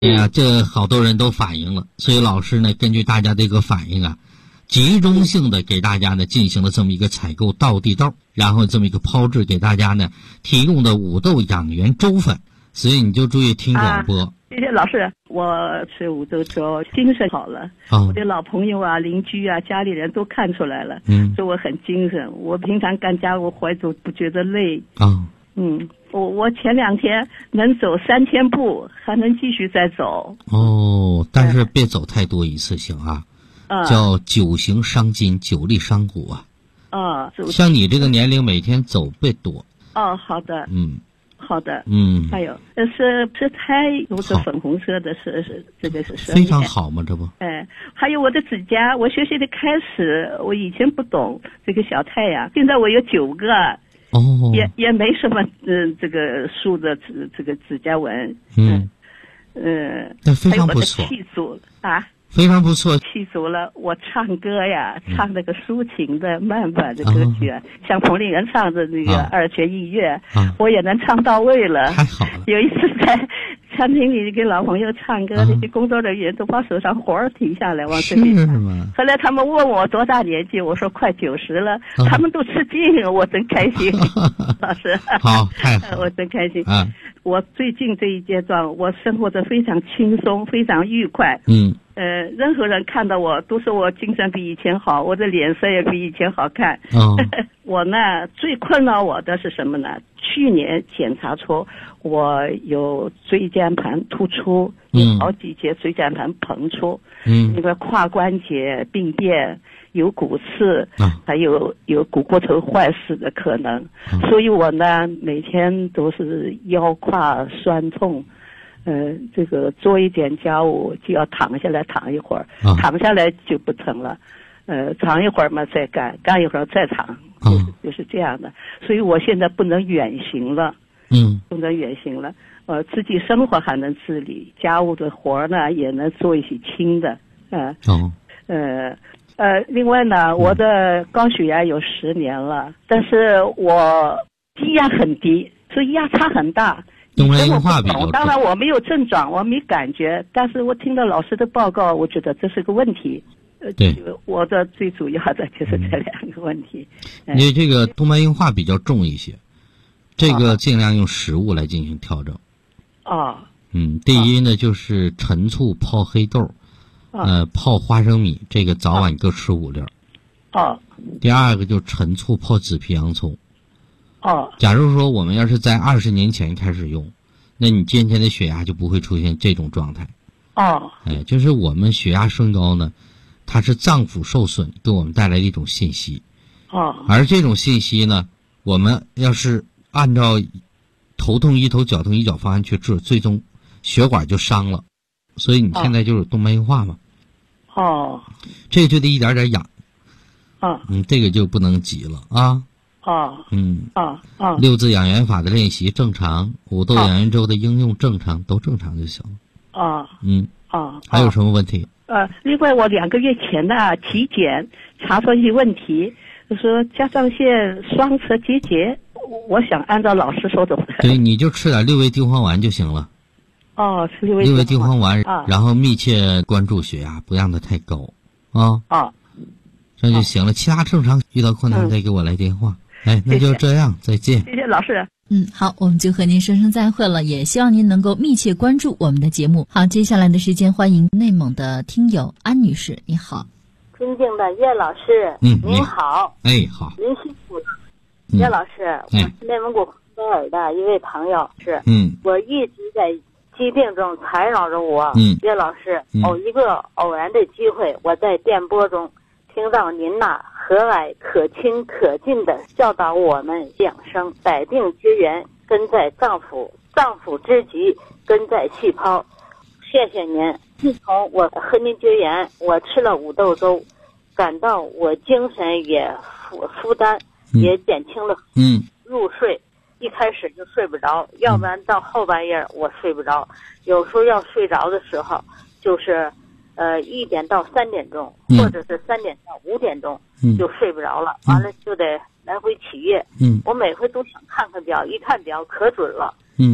哎呀，这好多人都反映了，所以老师呢，根据大家这个反应啊，集中性的给大家呢进行了这么一个采购稻地豆，然后这么一个炮制给大家呢提供的五豆养元粥粉，所以你就注意听广播。 谢谢老师，我吃五豆粥，精神好了。我的老朋友啊、邻居啊、家里人都看出来了，说我很精神。我平常干家务活都不觉得累。我前2天能走3000步，还能继续再走。 但是别走太多一次性啊，叫久行伤筋，久立伤骨啊。像你这个年龄，每天走别多。 好的。好的。还有是胎有个粉红色的，是这个是非常好嘛，这不。 还有我的指甲，我学习的开始，我以前不懂这个小太阳，现在我有9个。也没什么这个树的这个指甲纹。 那非常不错。 气足啊， 非常不错。 气足了，我唱歌呀，唱那个抒情的慢板的歌曲，像彭丽媛唱的那个2泉映月，我也能唱到位了。 太好了。 有一次在餐厅里跟老朋友唱歌，那些工作人员都把手上活儿停下来往这里看。后来他们问我多大年纪，我说快90了，他们都吃惊，我真开心。老师， 好，太好了， 我真开心。我最近这一阶段，我生活得非常轻松，非常愉快。任何人看到我都说我精神比以前好，我的脸色也比以前好看。我呢，最困扰我的是什么呢？去年检查出我有椎间盘突出，有好几节椎间盘膨出，那个胯关节病变，有骨刺，还有股骨头坏死的可能。所以我呢，每天都是腰胯酸痛。这个做一点家务就要躺下来躺一会儿，躺下来就不疼了，躺一会儿嘛再干，干一会儿再躺，就是这样的。所以我现在不能远行了，不能远行了，自己生活还能自理，家务的活呢也能做一些轻的，另外呢，我的高血压有10年了，但是我低压很低，所以压差很大。 动脉硬化比较重。 当然我没有症状，我没感觉，但是我听到老师的报告，我觉得这是个问题。 对， 我的最主要的就是这2个问题。 因为这个动脉硬化比较重一些，这个尽量用食物来进行调整。第一呢就是陈醋泡黑豆，泡花生米，这个早晚各吃5粒。第二个就是陈醋泡紫皮洋葱。假如说我们要是在20年前开始用，那你今天的血压就不会出现这种状态。就是我们血压升高呢，它是脏腑受损给我们带来的一种信息。而这种信息呢，我们要是按照头痛医头脚痛医脚方案去治，最终血管就伤了。所以你现在就有动脉硬化嘛。这个就得一点点养。这个就不能急了啊。6字养元法的练习正常，五豆养元粥的应用正常，都正常就行了。还有什么问题？ 另外我2个月前的体检查出一些问题，就说甲状腺双侧结节，我想按照老师说的。 对，你就吃点6味地黄丸就行了。 吃6味地黄丸，然后密切关注血压，不让它太高。这就行了，其他正常，遇到困难再给我来电话。那就这样，再见。 谢谢老师。 好，我们就和您说声再会了，也希望您能够密切关注我们的节目。好，接下来的时间，欢迎内蒙的听友安女士，你好。 尊敬的叶老师，您好。 好。 您辛苦了。叶老师，我是内蒙古呼和尔的一位朋友，我一直在疾病中缠绕着我。叶老师，一个偶然的机会，我在电波中听到您和蔼可亲可敬的教导我们养生，百病之源根在脏腑，脏腑之疾根在细胞。谢谢您。自从我和您结缘，我吃了五豆粥，感到我精神也负担也减轻了。入睡一开始就睡不着，要不然到后半夜我睡不着，有时候要睡着的时候就是1点到3点钟，或者是3点到5点钟就睡不着了，完了就得来回起夜。我每回都想看看表，一看表可准了。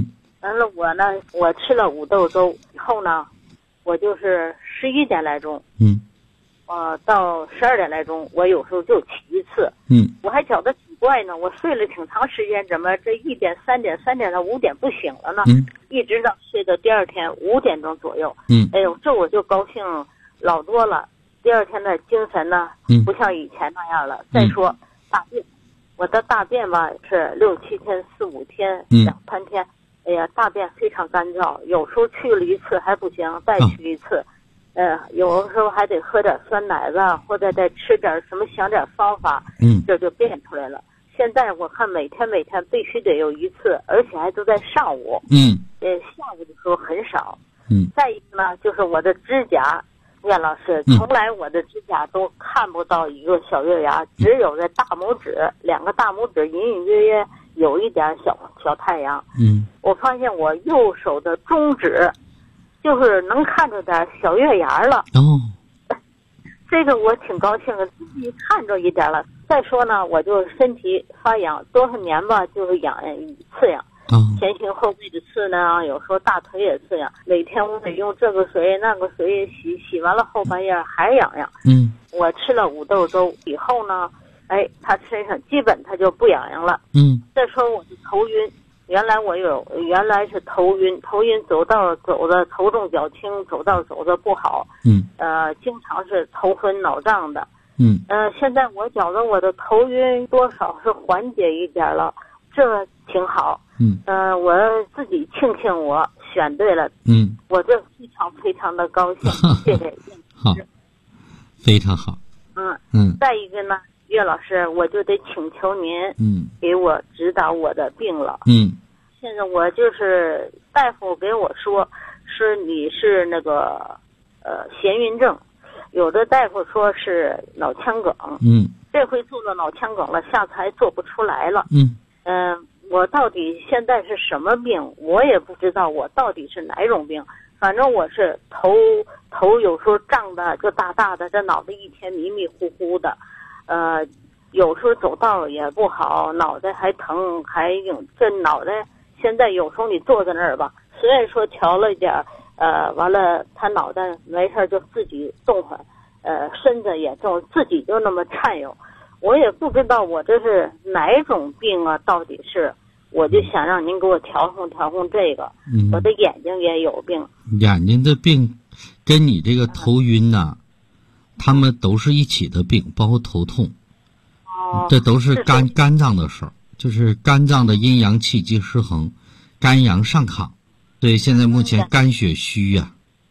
完了我吃了五豆粥以后呢，我就是11点来钟，到12点来钟，我有时候就起一次，我还觉得奇怪呢，我睡了挺长时间，怎么这1点、3点到5点不醒了呢？一直到睡到第二天5点钟左右，哎呦，这我就高兴老多了。第二天的精神呢，不像以前那样了。再说大便，我的大便吧是6、7天、4、5天、2、3天，哎呀，大便非常干燥，有时候去了一次还不行，再去一次。有的时候还得喝点酸奶子，或者再吃点什么，想点方法，这就变出来了。现在我看每天必须得有一次，而且还都在上午，下午的时候很少。再一个呢，就是我的指甲，岳老师，从来我的指甲都看不到一个小月牙，只有在大拇指，2个大拇指隐隐约约有一点小太阳。我发现我右手的中指就是能看着点小月牙了。这个我挺高兴的，自己看着一点了。再说呢，我就身体发痒，多少年吧，就是痒刺痒，前胸后背的刺呢，有时候大腿也刺痒。每天我得用这个水那个水洗完了后半夜还痒痒。我吃了五豆粥以后呢，哎，他身上基本他就不痒痒了。再说我的头晕。原来是头晕走着头重脚轻，走着不好，经常是头昏脑胀的，现在我觉得我的头晕多少是缓解一点了，这挺好，我自己庆幸我选对了，我这非常的高兴，谢谢， 好，非常好， 再一个呢。岳老师，我就得请求您，给我指导我的病了。现在我就是大夫给我说，你是那个眩晕症，有的大夫说是脑腔梗。这回做了脑腔梗了，下次还做不出来了。我到底现在是什么病？我也不知道我到底是哪种病。反正我是头有时候胀的就大大的，这脑袋一天迷迷糊糊的。有时候走道也不好，脑袋还疼，还硬。这脑袋现在有时候你坐在那儿吧，虽然说调了一点，完了他脑袋没事就自己动会，身子也动，自己就那么颤悠。我也不知道我这是哪种病啊，到底是，我就想让您给我调控这个。我的眼睛也有病， 眼睛的病跟你这个头晕呐。他们都是一起的病，包括头痛，这都是肝脏的事儿，就是肝脏的阴阳气机失衡，肝阳上亢，所以现在目前肝血虚呀。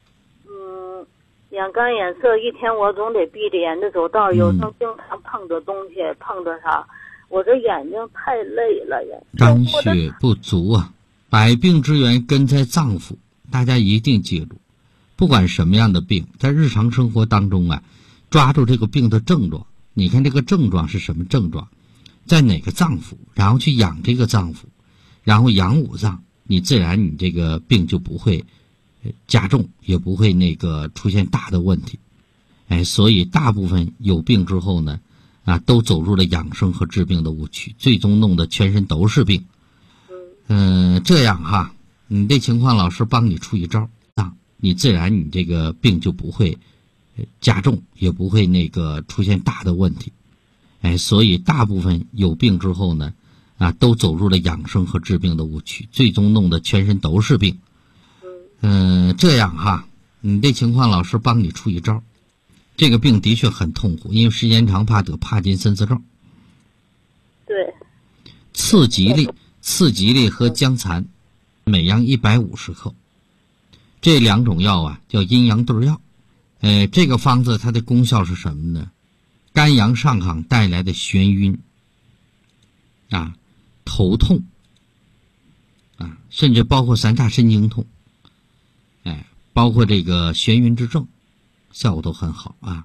眼干眼涩，一天我总得闭着眼睛走道，有时候经常碰着东西，碰着啥，我这眼睛太累了呀。 肝血不足啊，百病之源根在脏腑，大家一定记住，不管什么样的病，在日常生活当中啊。抓住这个病的症状，你看这个症状是什么症状，在哪个脏腑，然后去养这个脏腑，然后养五脏，你自然你这个病就不会加重，也不会那个出现大的问题。所以大部分有病之后呢，都走入了养生和治病的误区，最终弄得全身都是病。这样哈，你这情况老师帮你出一招，你自然你这个病就不会加重，也不会那个出现大的问题。所以大部分有病之后呢，都走入了养生和治病的误区，最终弄得全身都是病。这样哈，你这情况老师帮你出一招。这个病的确很痛苦，因为时间长怕得帕金森氏症。 对。 次吉利和姜蚕，每样150克。这2种药啊，叫阴阳对药。这个方子它的功效是什么呢？肝阳上亢带来的眩晕头痛甚至包括3叉神经痛，包括这个眩晕之症，效果都很好啊。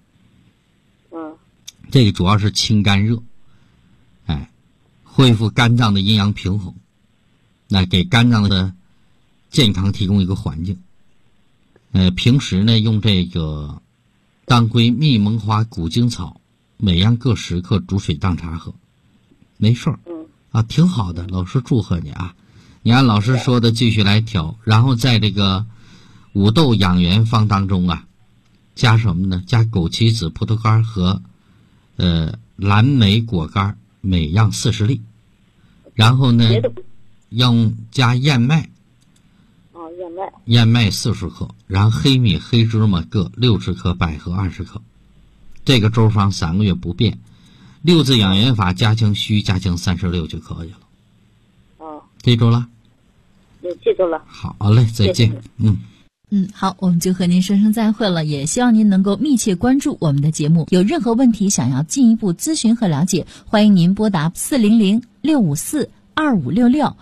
这个主要是清肝热，恢复肝脏的阴阳平衡，给肝脏的健康提供一个环境。平时呢用这个当归、蜜蒙花、古精草，每样各10克，煮水当茶喝，没事儿挺好的。老师祝贺你啊！ 你按老师说的继续来调，然后在这个五豆养元方当中啊，加什么呢？加枸杞子、葡萄干和蓝莓果干，每样40粒。然后呢，要加燕麦。燕麦40克，然后黑米、黑芝麻各60克，百合20克。这个粥方3个月不变。6字养元法加强虚，加强36就可以了。记住了？ 记住了。 好嘞，再见。 好，我们就和您说声再会了，也希望您能够密切关注我们的节目。有任何问题想要进一步咨询和了解，欢迎您拨打400-654-2566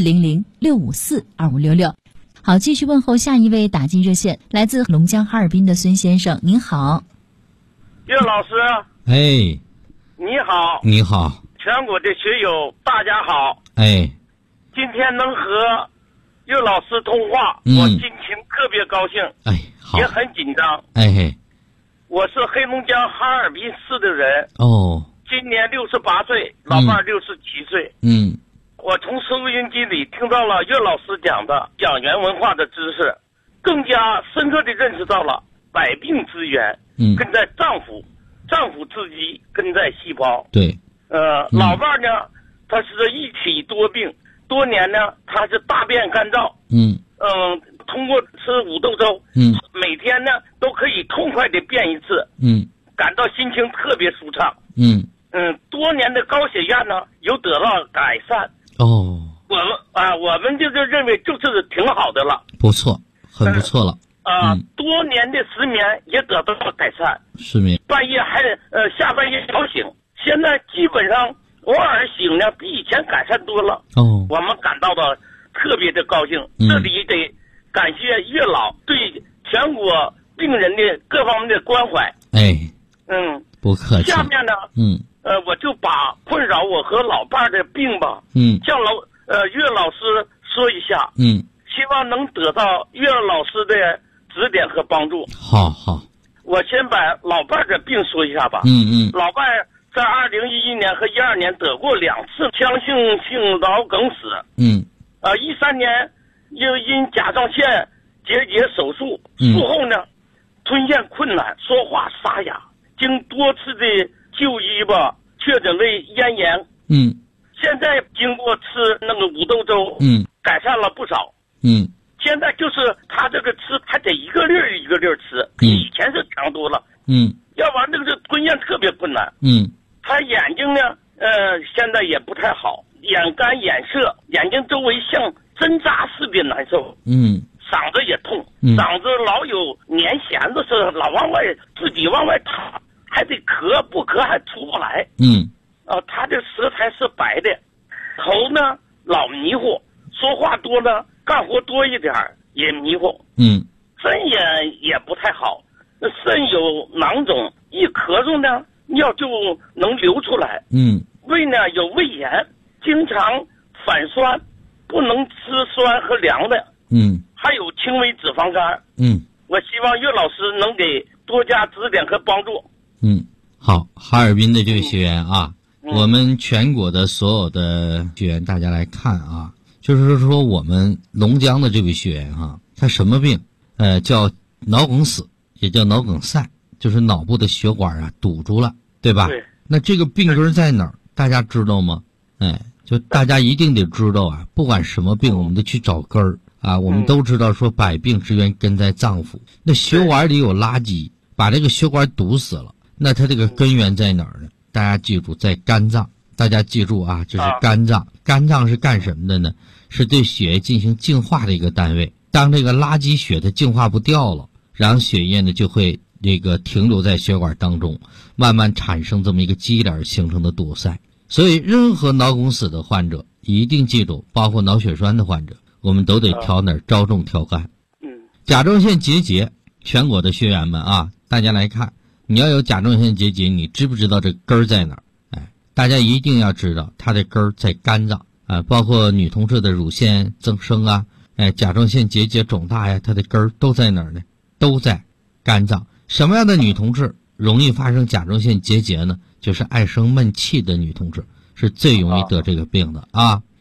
400-654-2566。好，继续问候下一位打进热线，来自龙江哈尔滨的孙先生，您好。 岳老师。 哎。 你好。 你好。 全国的学友大家好。 哎。 今天能和岳老师通话，我心情特别高兴。 哎，好。 也很紧张。 哎嘿。 我是黑龙江哈尔滨市的人。 哦。 今年68岁，老伴67岁。我从收音机里听到了岳老师讲的养元文化的知识，更加深刻地认识到了百病之源根在脏腑，脏腑之基根在细胞。 对。 老伴呢，他是一体多病，多年呢他是大便干燥。通过吃五豆粥，每天呢都可以痛快地便一次。感到心情特别舒畅。多年的高血压呢有得到改善。我们就是认为就是挺好的了， 不错，很不错了。 多年的失眠也得到了改善， 失眠半夜还下半夜早醒，现在基本上偶尔醒呢比以前改善多了。我们感到的特别的高兴。这里得感谢岳老对全国病人的各方面的关怀。不客气。下面呢，我就把困扰我和老伴的病吧，向岳老师说一下，希望能得到岳老师的指点和帮助。 好。 我先把老伴的病说一下吧。老伴在2011年和12年得过2次腔性脑梗死。13年又因甲状腺结节手术，术后呢吞咽困难，说话沙哑，经多次的就医吧，确诊为咽炎。现在经过吃那个五豆粥，改善了不少。现在就是他这个吃还得一个粒儿一个粒儿吃，比以前是强多了。要不然那个是吞咽特别困难。他眼睛呢，现在也不太好，眼干眼涩，眼睛周围像针扎似的难受。嗓子也痛，嗓子老有粘弦子似的，老往外自己往外淌，还得咳，不咳还出不来。他这舌苔是白的，头呢老迷糊，说话多呢，干活多一点也迷糊。肾也不太好，肾有囊肿，一咳嗽呢尿就能流出来。胃呢有胃炎，经常反酸，不能吃酸和凉的。还有轻微脂肪肝。我希望岳老师能给多加指点和帮助。 好，哈尔滨的这位学员啊，我们全国的所有的学员大家来看啊，就是说我们龙江的这位学员哈，他什么病？叫脑梗死，也叫脑梗塞，就是脑部的血管啊堵住了，对吧？ 对。 那这个病根在哪儿？大家知道吗？就大家一定得知道啊，不管什么病，我们都去找根儿啊。我们都知道说百病之源根在脏腑，那血管里有垃圾，把这个血管堵死了，那它这个根源在哪儿呢？大家记住，在肝脏。大家记住啊，这是肝脏。肝脏是干什么的呢？是对血进行净化的一个单位。当这个垃圾血它净化不掉了，然后血液呢就会这个停留在血管当中，慢慢产生这么一个积点形成的堵塞。所以任何脑梗死的患者一定记住，包括脑血栓的患者，我们都得挑哪儿着重挑肝。甲状腺结节，全国的学员们啊，大家来看，你要有甲状腺结节，你知不知道这根儿在哪儿？大家一定要知道它的根儿在肝脏啊，包括女同志的乳腺增生啊，甲状腺结节肿大呀，它的根儿都在哪儿呢？都在肝脏。什么样的女同志容易发生甲状腺结节呢？就是爱生闷气的女同志是最容易得这个病的啊。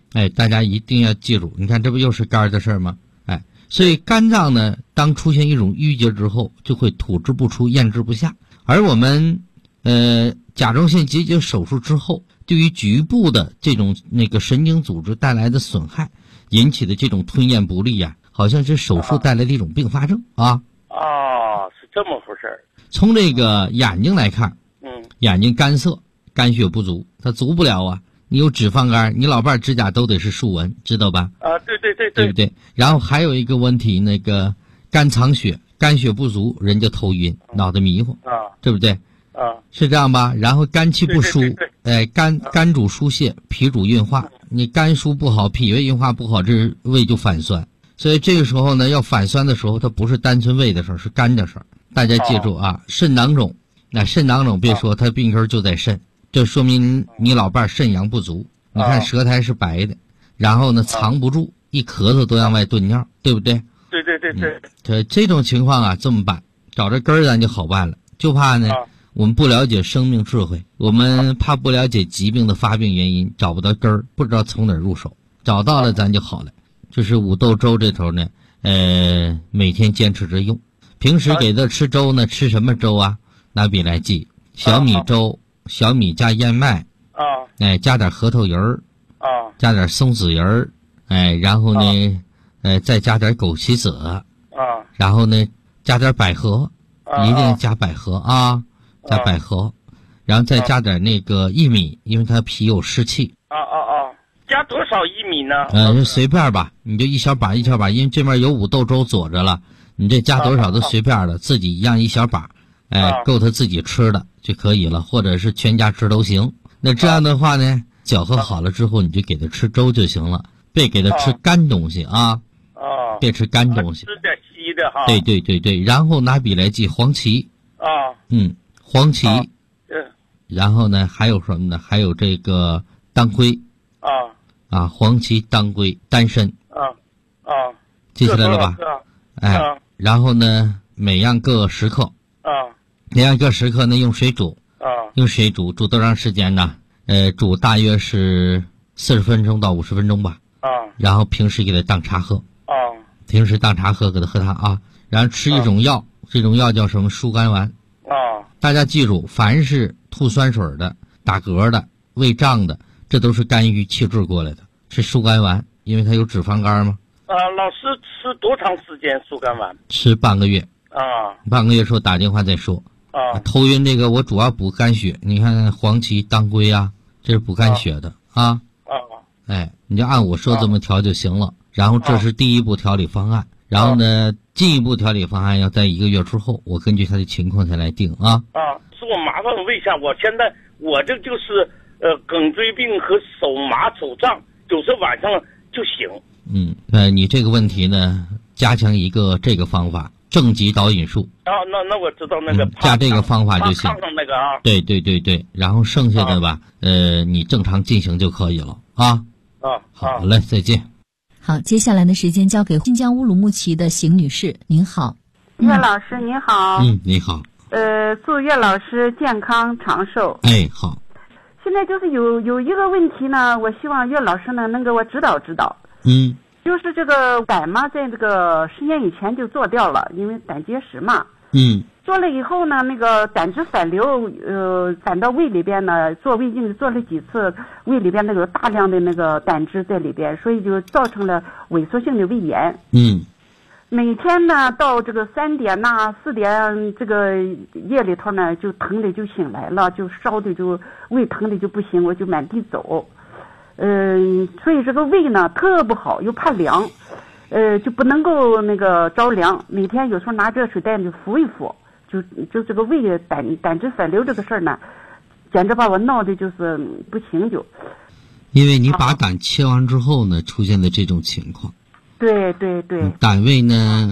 哎，大家一定要记住，你看这不又是肝的事儿吗？哎，所以肝脏呢，当出现一种淤结之后，就会吐之不出，咽之不下。而我们甲状腺结节手术之后，对于局部的这种那个神经组织带来的损害引起的这种吞咽不利呀，好像是手术带来的一种并发症啊。 是这么回事儿。从这个眼睛来看，眼睛干涩，肝血不足，它足不了啊。你有脂肪肝，你老伴指甲都得是竖纹，知道吧？对不对？然后还有一个问题，那个肝藏血，肝血不足，人就头晕，脑袋迷糊，对不对？是这样吧？然后肝气不舒，肝主疏泄，脾主运化。你肝疏不好，脾胃运化不好，这胃就反酸。所以这个时候呢，要反酸的时候，它不是单纯胃的事儿，是肝的事儿。大家记住啊，肾囊肿，那肾囊肿别说，它病根就在肾。这说明你老伴肾阳不足，你看舌苔是白的，然后呢藏不住，一咳嗽都向外遁尿，对不对？ 对。 这种情况啊，这么办，找着根儿咱就好办了。就怕呢，我们不了解生命智慧，我们怕不了解疾病的发病原因，找不到根儿，不知道从哪儿入手。找到了咱就好了。就是五豆粥这头呢，每天坚持着用。平时给他吃粥呢，吃什么粥啊？拿笔来记：小米粥。小米加燕麦加点核桃仁儿加点松子仁儿然后呢再加点枸杞子然后呢加点百合一定加百合加百合然后再加点那个薏米，因为它脾有湿气加多少薏米呢？ 随便吧，你就一小把一小把，因为这边有五豆粥佐着了，你这加多少都随便了，自己一样一小把够他自己吃的就可以了，或者是全家吃都行。那这样的话呢，搅和好了之后，你就给他吃粥就行了，别给他吃干东西别吃干东西， 吃点稀的哈。 对，然后拿笔来记黄芪黄芪然后呢还有什么呢？还有这个当归黄芪当归丹参记起来了吧？然后呢每样各10克每样各10克呢，用水煮用水煮多长时间呢？煮大约是40分钟到50分钟吧然后平时给他当茶喝平时当茶喝，给他喝它然后吃一种药这种药叫什么？疏肝丸大家记住，凡是吐酸水的、打嗝的、胃胀的，这都是肝郁气滞过来的，是疏肝丸，因为它有脂肪肝嘛。 老师吃多长时间疏肝丸？ 吃半个月半个月之后打电话再说头晕这个我主要补肝血，你看黄芪当归这是补肝血的你就按我说这么调就行了然后这是第一步调理方案然后呢进一步调理方案要在1个月之后，我根据他的情况再来定是我麻烦问一下，我现在我这就是颈椎病和手麻手胀，有时候晚上就醒。 你这个问题呢，加强一个这个方法，正极导引术。 那我知道那个加这个方法就行。 炕上那个对，然后剩下的吧，你正常进行就可以了好嘞，再见。 好，接下来的时间交给新疆乌鲁木齐的邢女士，您好。 岳老师您好。 你好。 祝岳老师健康长寿。 好。 现在就是有一个问题呢，我希望岳老师呢能给我指导指导。就是这个胆嘛，在这个10年以前就做掉了，因为胆结石嘛。做了以后呢，那个胆汁反流，反到胃里边呢，做胃镜做了几次，胃里边那个大量的那个胆汁在里边，所以就造成了萎缩性的胃炎。每天呢到这个3点4点这个夜里头呢，就疼的就醒来了，就烧的就胃疼的就不行，我就满地走。所以这个胃呢特不好，又怕凉，就不能够那个着凉，每天有时候拿热水袋就敷一敷。就这个胃胆汁反流这个事儿呢，简直把我闹的就是不行就。 因为你把胆切完之后呢，出现的这种情况。 对。 胆位呢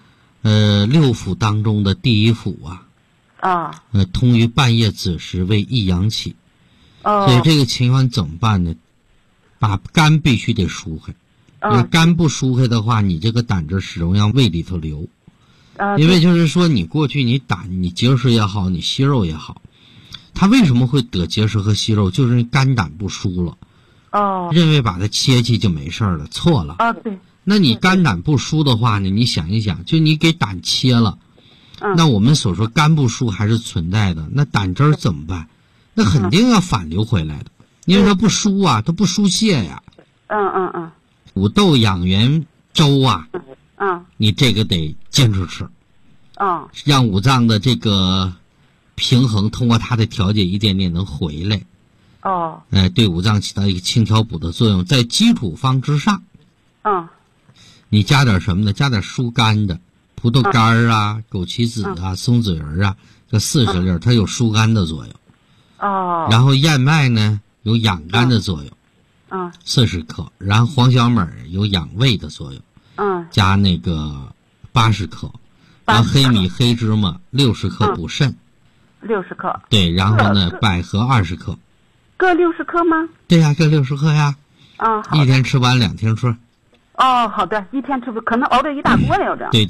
，6腑当中的第1腑通于半夜子时为益阳气。所以这个情况怎么办呢？把肝必须得疏开。因为肝不疏开的话，你这个胆汁始终让胃里头流。因为就是说你过去你结石也好，你息肉也好，它为什么会得结石和息肉，就是肝胆不疏了。 哦。 认为把它切去就没事了，错了。 啊，对。 那你肝胆不舒的话呢？你想一想，就你给胆切了，那我们所说肝不舒还是存在的，那胆汁儿怎么办？那肯定要反流回来的，因为它不舒啊，它不疏泄呀。五豆养元粥啊，你这个得坚持吃，让五脏的这个平衡通过它的调节一点点能回来。对五脏起到一个清调补的作用，在基础方之上。你加点什么呢？加点疏肝的，葡萄干啊、枸杞子啊、松子仁啊，这40粒它有疏肝的作用。然后燕麦呢有养肝的作用，40克。然后黄小米有养胃的作用，加那个80克。然后黑米、黑芝麻60克补肾 ，60克。 对，然后呢百合20克。 各60克吗？ 对呀，各60克呀。一天吃完2天吃。 好的，一天吃不可能熬着一大锅了，这样。 对。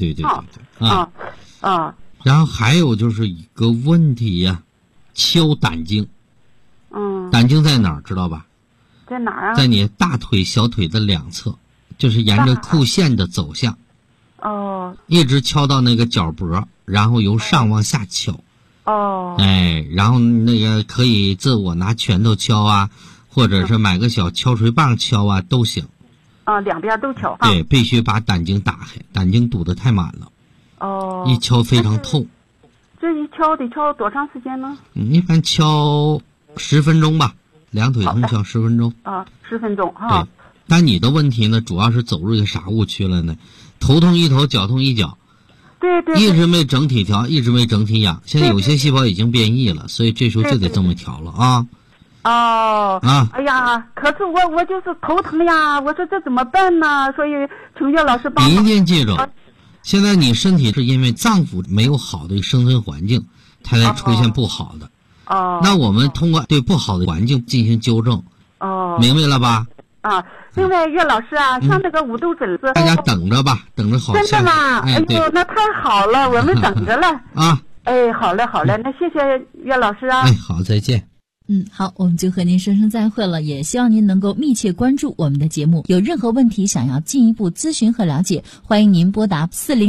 然后还有就是一个问题呀，敲胆经。胆经在哪儿知道吧？ 在哪儿啊？ 在你大腿、小腿的2侧，就是沿着裤线的走向。一直敲到那个脚脖，然后由上往下敲。然后那个可以自我拿拳头敲啊，或者是买个小敲锤棒敲啊，都行。 两边都敲。 对，必须把胆经打开，胆经堵得太满了。一敲非常痛。 这一敲得敲多长时间呢？ 一般敲10分钟吧，2腿同敲10分钟。 10分钟哈。 对，但你的问题呢，主要是走入一个啥误区了呢？头痛一头，脚痛一脚。 对。 一直没整体调，一直没整体养。现在有些细胞已经变异了，所以这时候就得这么调了啊。 哎呀，可是我就是头疼呀，我说这怎么办呢？所以请岳老师帮忙。 你一定记住，现在你身体是因为脏腑没有好的生存环境，它才出现不好的。那我们通过对不好的环境进行纠正。明白了吧？ 另外岳老师啊，像那个五豆疹子， 大家等着吧，等着好。 真的吗？哎呦，那太好了，我们等着了。好嘞，那谢谢岳老师啊。 好，再见。 好，我们就和您说声再会了，也希望您能够密切关注我们的节目。有任何问题想要进一步咨询和了解，欢迎您拨打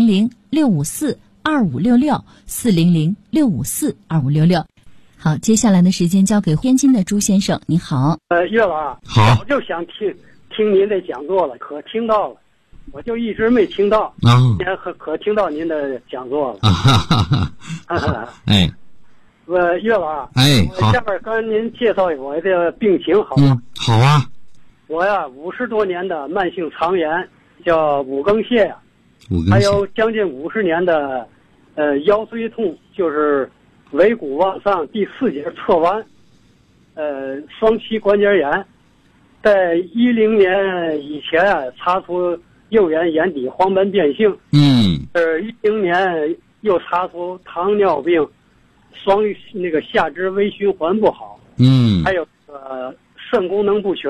400-654-2566，400-654-2566。好，接下来的时间交给天津的朱先生，你好。 岳老， 好， 我就想听您的讲座了，可听到了，我就一直没听到，可听到您的讲座了。岳老， 好， 下边跟您介绍我的病情好吗？ 好啊。 我呀，50多年的慢性肠炎，叫五更泻呀，还有将近50年的腰椎痛，就是尾骨往上第4节侧弯，双膝关节炎。在10年以前啊，查出右眼眼底黄斑变性。10年又查出糖尿病。那个下肢微循环不好，还有肾功能不全，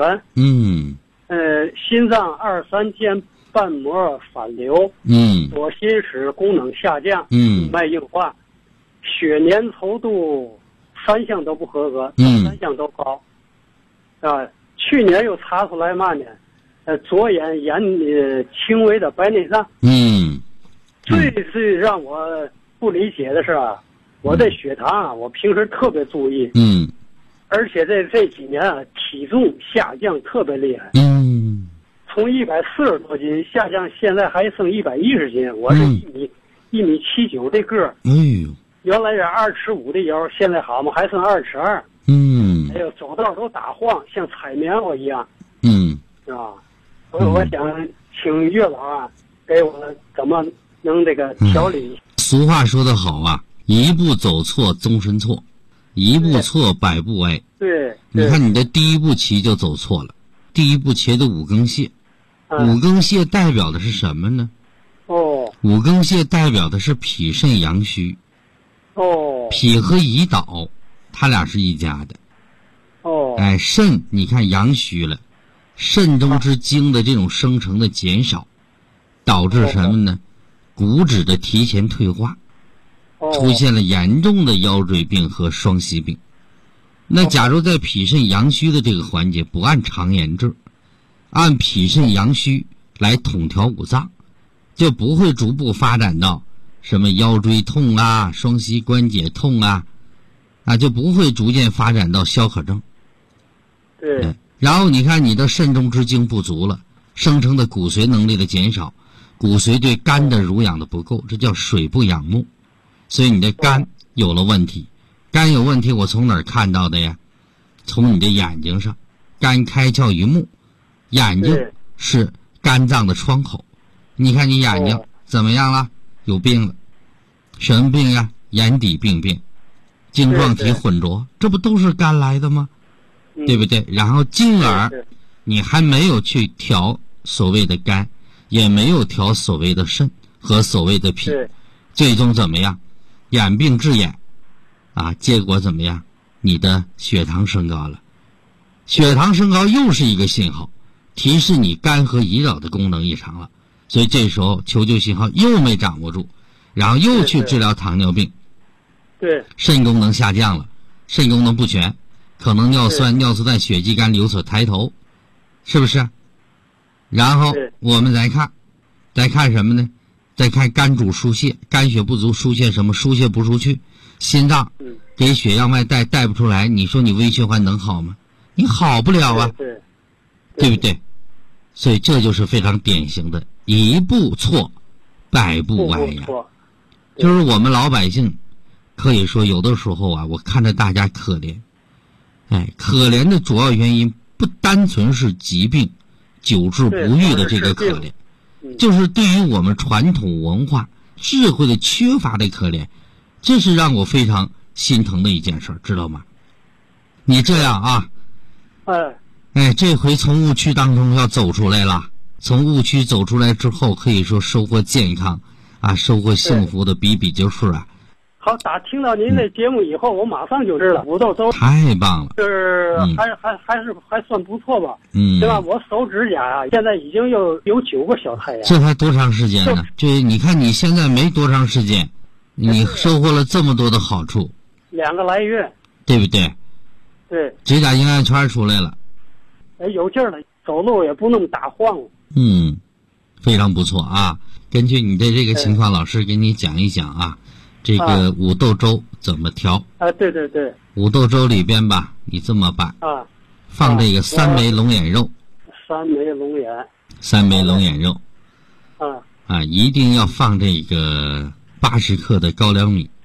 心脏2、3间瓣膜反流，左心室功能下降，脉硬化，血粘稠度3项都不合格，3项都高，去年又查出来嘛呢？左眼轻微的白内障，最让我不理解的是啊。我这血糖啊，我平时特别注意，而且这几年啊，体重下降特别厉害，从140多斤下降，现在还剩110斤。我是1米79的个儿，原来是2尺5的腰，现在好嘛，还剩2尺2，还有走道都打晃，像踩棉花一样，我想请岳老啊，给我怎么能这个调理。 俗话说得好啊。一步走错，终身错；一步错，百步歪。 对， 你看你的第一步棋就走错了，第一步棋的五更泻。五更泻代表的是什么呢？五更泻代表的是脾肾阳虚。脾和胰岛，他俩是一家的。肾你看阳虚了，肾中之精的这种生成的减少，导致什么呢？骨质的提前退化。出现了严重的腰椎病和双膝病。 那假如在脾肾阳虚的这个环节不按常言治，按脾肾阳虚来统调五脏，就不会逐步发展到什么腰椎痛啊、双膝关节痛啊，就不会逐渐发展到消渴症。 对。 然后你看你的肾中之精不足了，生成的骨髓能力的减少，骨髓对肝的濡养的不够，这叫水不养目，所以你的肝有了问题。肝有问题我从哪儿看到的呀？从你的眼睛上，肝开窍于目，眼睛是肝脏的窗口。你看你眼睛怎么样了？有病了。什么病呀？眼底病变，晶状体混浊，这不都是肝来的吗？对不对？然后进而你还没有去调所谓的肝，也没有调所谓的肾和所谓的脾，最终怎么样？眼病致眼结果怎么样？你的血糖升高了。血糖升高又是一个信号，提示你肝和胰岛的功能异常了。所以这时候求救信号又没掌握住，然后又去治疗糖尿病。 对， 肾功能下降了，肾功能不全，可能尿酸、尿素氮、血迹肝有所抬头，是不是？然后我们再看什么呢？再看肝主输血，肝血不足输血什么？输血不出去，心脏给血样脉带不出来，你说你微循环能好吗？你好不了啊，对不对？所以这就是非常典型的一步错，百步歪呀。就是我们老百姓可以说有的时候我看着大家可怜，可怜的主要原因不单纯是疾病久治不愈的这个可怜，就是对于我们传统文化智慧的缺乏的可怜，这是让我非常心疼的一件事，知道吗？你这样这回从误区当中要走出来了，从误区走出来之后，可以说收获健康收获幸福的比比就是好，听到您的节目以后，我马上就知道五豆粥太棒了， 就是还算不错吧。对吧？我手指甲现在已经有9个小太阳。 这才多长时间呢？这你看你现在没多长时间，你收获了这么多的好处 ，2个来月， 对不对？ 对， 指甲硬案圈出来了， 有劲儿了，走路也不那么打晃了。 非常不错根据你的这个情况，老师给你讲一讲这个五豆粥怎么调？ 对对对， 五豆粥里边吧，你这么办放这个3枚龙眼肉 ，3枚龙眼 ，3枚龙眼肉一定要放这个80克的高粱米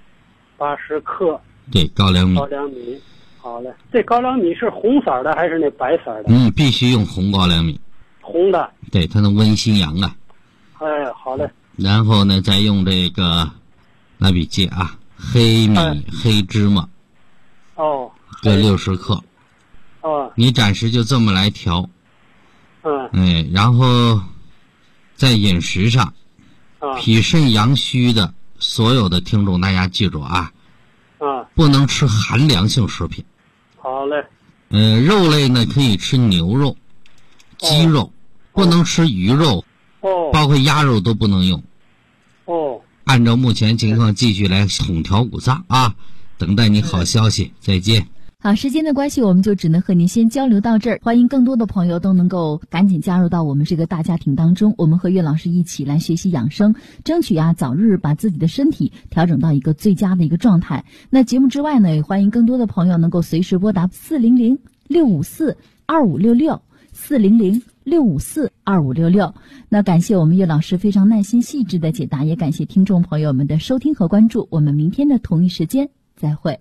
，80克， 对，高粱米。 好嘞，这高粱米是红色的还是那白色的？ 必须用红高粱米， 红的， 对，它能温心阳好嘞。 然后呢，再用这个拿笔记黑米、黑芝麻各60克你暂时就这么来调然后在饮食上脾肾阳虚的所有的听众大家记住不能吃寒凉性食品。 好嘞。 肉类呢可以吃牛肉、鸡肉，不能吃鱼肉包括鸭肉都不能用按照目前情况继续来统调五脏等待你好消息，再见。 好，时间的关系，我们就只能和您先交流到这儿。欢迎更多的朋友都能够赶紧加入到我们这个大家庭当中，我们和岳老师一起来学习养生，争取早日把自己的身体调整到一个最佳的一个状态。那节目之外呢，也欢迎更多的朋友能够随时拨打400-654-2566，400-654-2566。那感谢我们岳老师非常耐心细致的解答，也感谢听众朋友们的收听和关注。我们明天的同一时间再会。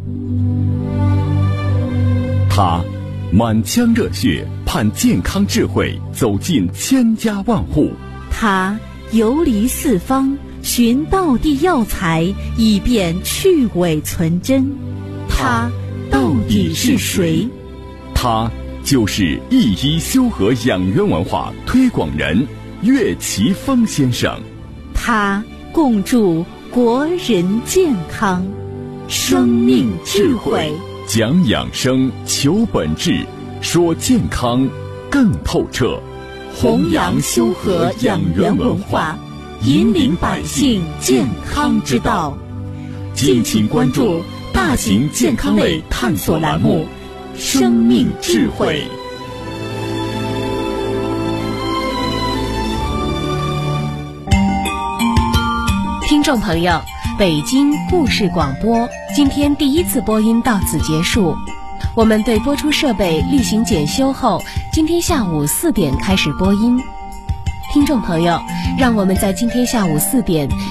他满腔热血盼健康智慧走进千家万户， 他游离四方寻道地药材以便去伪存真，他到底是谁？ 他就是一医修和养元文化推广人岳奇峰先生， 他共筑国人健康生命智慧， 讲养生求本质，说健康更透彻， 弘扬修和养元文化，引领百姓健康之道。敬请关注大型健康类探索栏目《生命智慧》。 听众朋友，北京故事广播今天第一次播音到此结束。我们对播出设备例行检修后，今天下午4点开始播音。听众朋友，让我们在今天下午4点